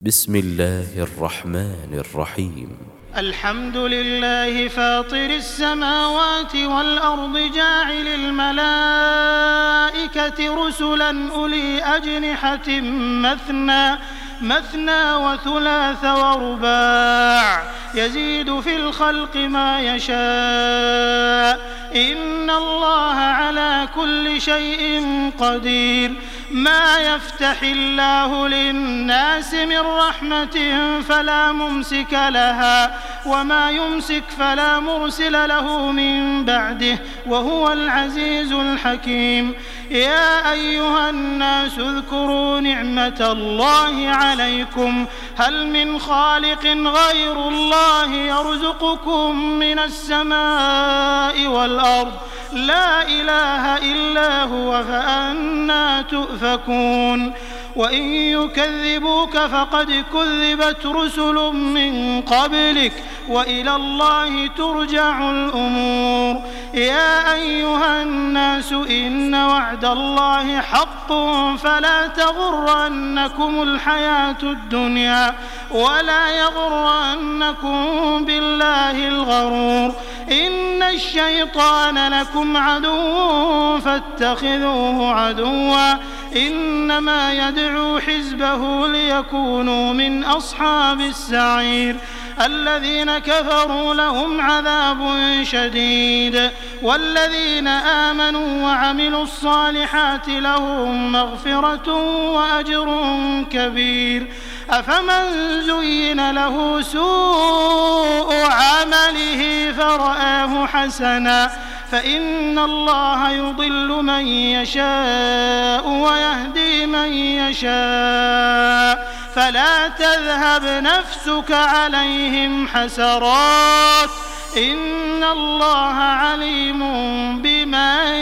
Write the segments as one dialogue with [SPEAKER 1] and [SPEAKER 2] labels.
[SPEAKER 1] بسم الله الرحمن الرحيم.
[SPEAKER 2] الحمد لله فاطر السماوات والأرض جاعل الملائكة رسلا أولي أجنحة مثنى وثلاث ورباع يزيد في الخلق ما يشاء إن الله على كل شيء قدير. ما يفتح الله للناس من رحمة فلا ممسك لها وما يمسك فلا مرسل له من بعده وهو العزيز الحكيم. يا أيها الناس اذكروا نعمة الله عليكم هل من خالق غير الله يرزقكم من السماء والأرض لا إله إلا هو فأنى تؤفكون. وإن يكذبوك فقد كذبت رسل من قبلك وإلى الله ترجع الأمور. يا أيها الناس إن وعد الله حق فلا تغرنكم الحياة الدنيا ولا يغرنكم بالله الغرور. إن الشيطان لكم عدو فاتخذوه عدوا إنما يدعو حزبه ليكونوا من أصحاب السعير. الذين كفروا لهم عذاب شديد والذين آمنوا وعملوا الصالحات لهم مغفرة وأجر كبير. أفمن زين له سوء عمله فرآه حسنا فإن الله يضل من يشاء ويهدي من يشاء فلا تذهب نفسك عليهم حسرات إن الله عليم بما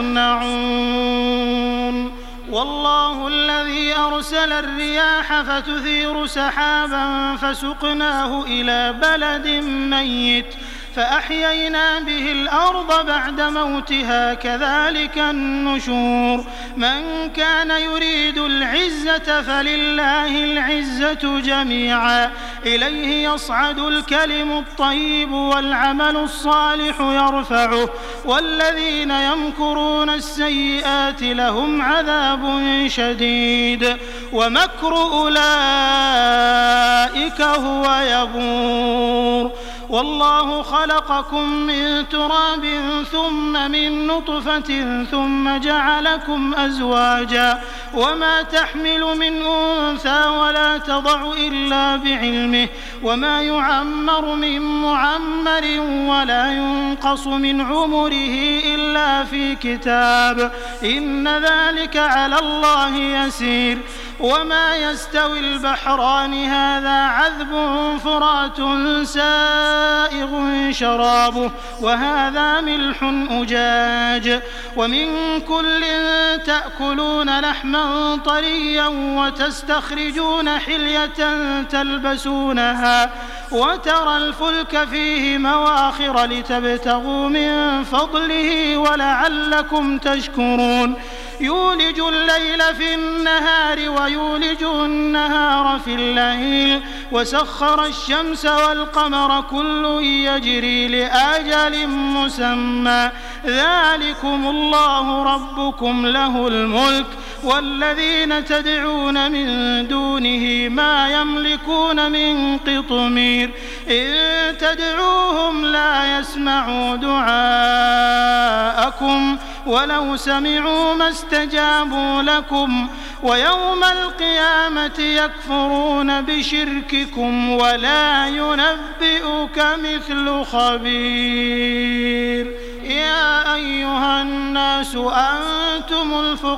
[SPEAKER 2] يصنعون. والله الذي أرسل الرياح فتثير سحابا فسقناه إلى بلد ميت فأحيينا به الأرض بعد موتها كذلك النشور. من كان يريد العزة فلله العزة جميعا إليه يصعد الكلم الطيب والعمل الصالح يرفعه والذين يمكرون السيئات لهم عذاب شديد ومكر أولئك هو يبور. والله خلقكم من تراب ثم من نطفة ثم جعلكم أزواجا وما تحمل من أنثى ولا تضع إلا بعلمه وما يعمر من معمر ولا ينقص من عمره إلا في كتاب إن ذلك على الله يسير. وما يستوي البحران هذا عذب فرات سائغ شرابه وهذا ملح أجاج ومن كل تأكلون لحما طريا وتستخرجون حلية تلبسونها وترى الفلك فيه مواخر لتبتغوا من فضله ولعلكم تشكرون. يولج الليل في النهار ويولج النهار في الليل وسخر الشمس والقمر كل يجري لأجل مسمى ذلكم الله ربكم له الملك والذين تدعون من دونه ما يملكون من قطمير إن تدعوهم لا يسمعوا دعاءكم ولو سمعوا ما استجابوا لكم ويوم القيامة يكفرون بشرككم ولا ينبئك مثل خبير. يا أيها الناس أنتم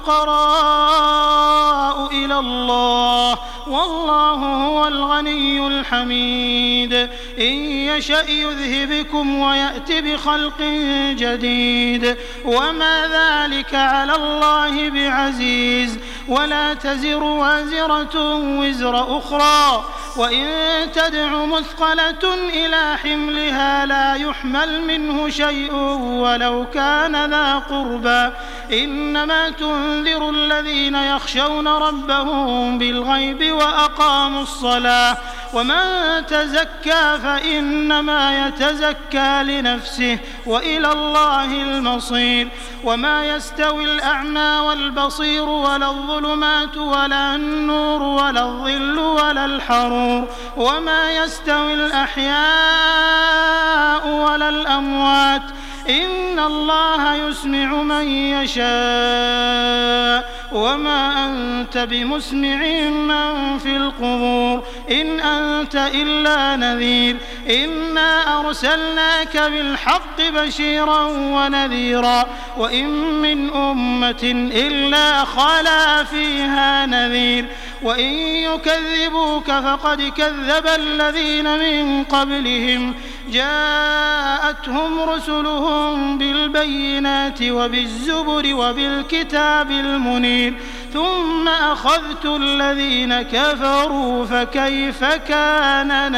[SPEAKER 2] الفقراء إلى الله والله هو الغني الحميد. إن يشأ يذهبكم ويأتي بخلق جديد وما ذلك على الله بعزيز. ولا تزر وازرة وزر أخرى وإن تدع مثقلة إلى حملها لا يحمل منه شيء ولو كان ذا قربى إنما تنذر الذين يخشون ربهم بالغيب وأقاموا الصلاة ومن تزكى فإنما يتزكى لنفسه وإلى الله المصير وما يستوي الأعمى والبصير ولا الظلمات ولا النور ولا الظل ولا الحرور وما يستوي الأحياء ولا الأموات إن الله يسمع من يشاء وما أنت بمسمع من في القبور إن أنت إلا نذير إنا أرسلناك بالحق بشيرا ونذيرا وإن من أمة إلا خلا فيها نذير وإن يكذبوك فقد كذب الذين من قبلهم جاءتهم رسلهم بالبينات وبالزبر وبالكتاب المنير ثم أخذت الذين كفروا فكيف كان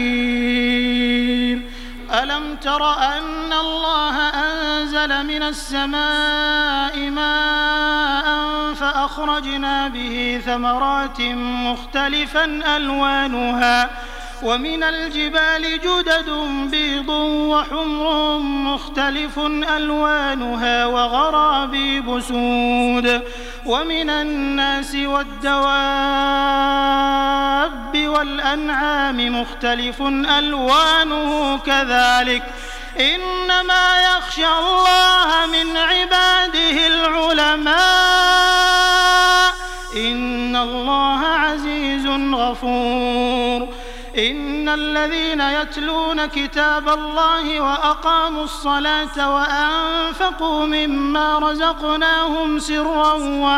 [SPEAKER 2] نكير ألم تر أن الله أنزل من السماء ماء فأخرجنا به ثمرات مختلفا ألوانها ومن الجبال جدد بيض وحمر مختلف ألوانها وغرابيب سود ومن الناس والدواب والأنعام مختلف ألوانه كذلك إنما يخشى الله من عباده العلماء إن الله عزيز غفور إن الذين يتلون كتاب الله وأقاموا الصلاة وأنفقوا مما رزقناهم سرا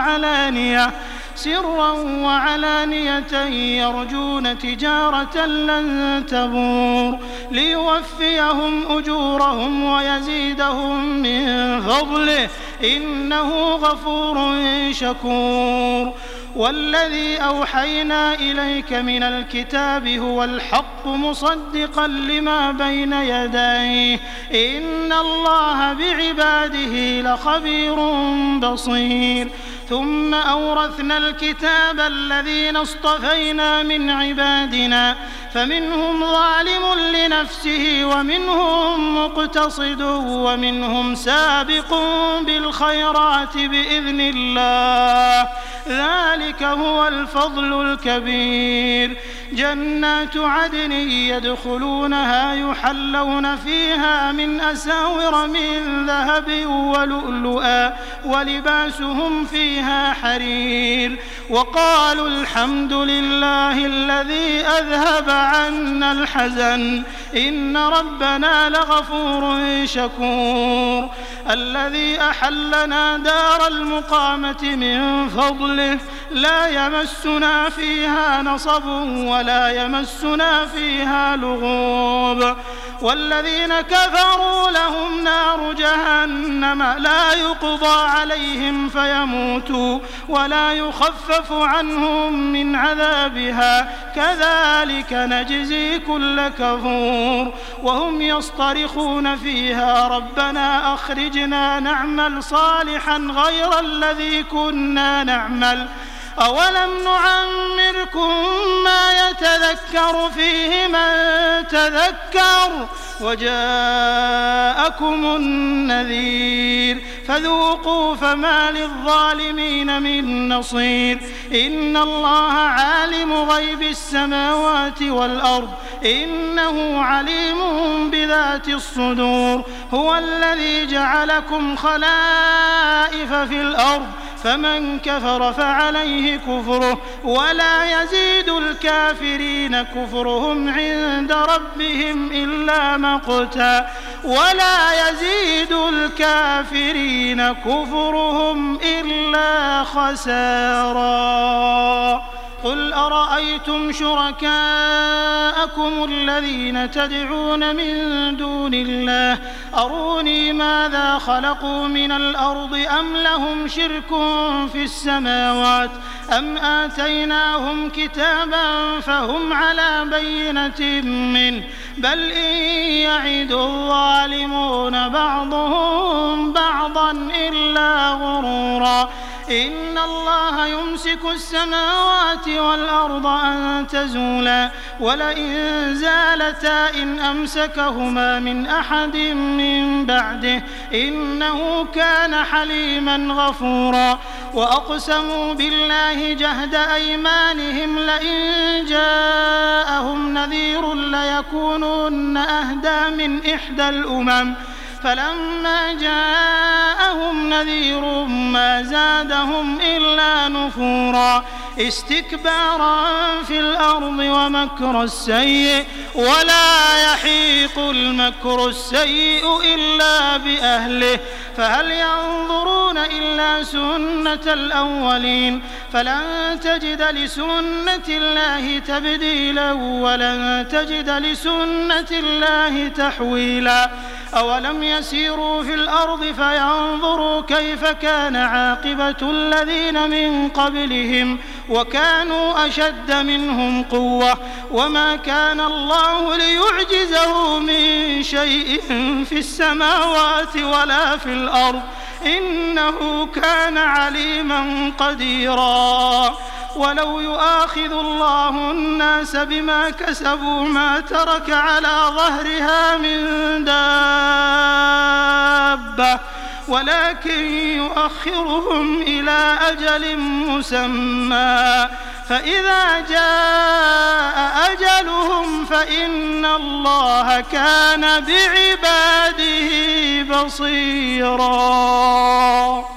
[SPEAKER 2] وعلانية يرجون تجارة لن تبور ليوفيهم أجورهم ويزيدهم من فضله إنه غفور شكور والذي أوحينا إليك من الكتاب هو الحق مصدقا لما بين يديه إن الله بعباده لخبير بصير ثم أورثنا الكتاب الذين اصطفينا من عبادنا فمنهم ظالم لنفسه ومنهم مقتصد ومنهم سابق بالخيرات بإذن الله ذلك هو الفضل الكبير جنات عدن يدخلونها يحلون فيها من أساور من ذهب ولؤلؤا ولباسهم فيها حرير وقالوا الحمد لله الذي أذهب عنا الحزن إن ربنا لغفور شكور الذي أحلنا دار المقامة من فضله لا يمسنا فيها نصب ولا يمسنا فيها لغوب والذين كفروا لهم نار جهنم لا يقضى عليهم فيموتوا ولا يخفف عنهم من عذابها كذلك نجزي كل كفور وهم يصطرخون فيها ربنا أخرجنا نعمل صالحا غير الذي كنا نعمل أولم نعمركم ما يتذكر فيه من تذكر وجاءكم النذير فذوقوا فما للظالمين من نصير إن الله عالم غيب السماوات والأرض إنه عليم بذات الصدور هو الذي جعلكم خلائف في الأرض فمن كفر فعليه كفره ولا يزيد الكافرين كفرهم عند ربهم إلا مقتا ولا يزيد الكافرين كفرهم إلا خسارا قل أرأيتم شركاءكم الذين تدعون من دون الله أروني ماذا خلقوا من الأرض أم لهم شرك في السماوات أم آتيناهم كتابا فهم على بينة منه بل إن يعد الظالمون بعضهم بعضا إلا غرورا إن الله يمسك السماوات والأرض أن تزولا ولئن زالتا إن أمسكهما من أحد من بعده إنه كان حليما غفورا وأقسموا بالله جهد أيمانهم لئن جاءهم نذير ليكونن أهدى من إحدى الأمم فلما جاءهم نذير ما زادهم إلا نفورا استكبارا في الأرض ومكر السيء ولا يحيق المكر السيء إلا بأهله فهل ينظرون إلا سنة الأولين فلن تجد لسنة الله تبديلا ولن تجد لسنة الله تحويلا أولم يسيروا في الأرض فينظروا كيف كان عاقبة الذين من قبلهم وكانوا أشد منهم قوة وما كان الله ليعجزه من شيء في السماوات ولا في الأرض إنه كان عليما قديرا ولو يؤاخذ الله الناس بما كسبوا ما ترك على ظهرها من دابة ولكن يؤخرهم إلى أجل مسمى فإذا جاء أجلهم فإن الله كان بعباده بصيرا.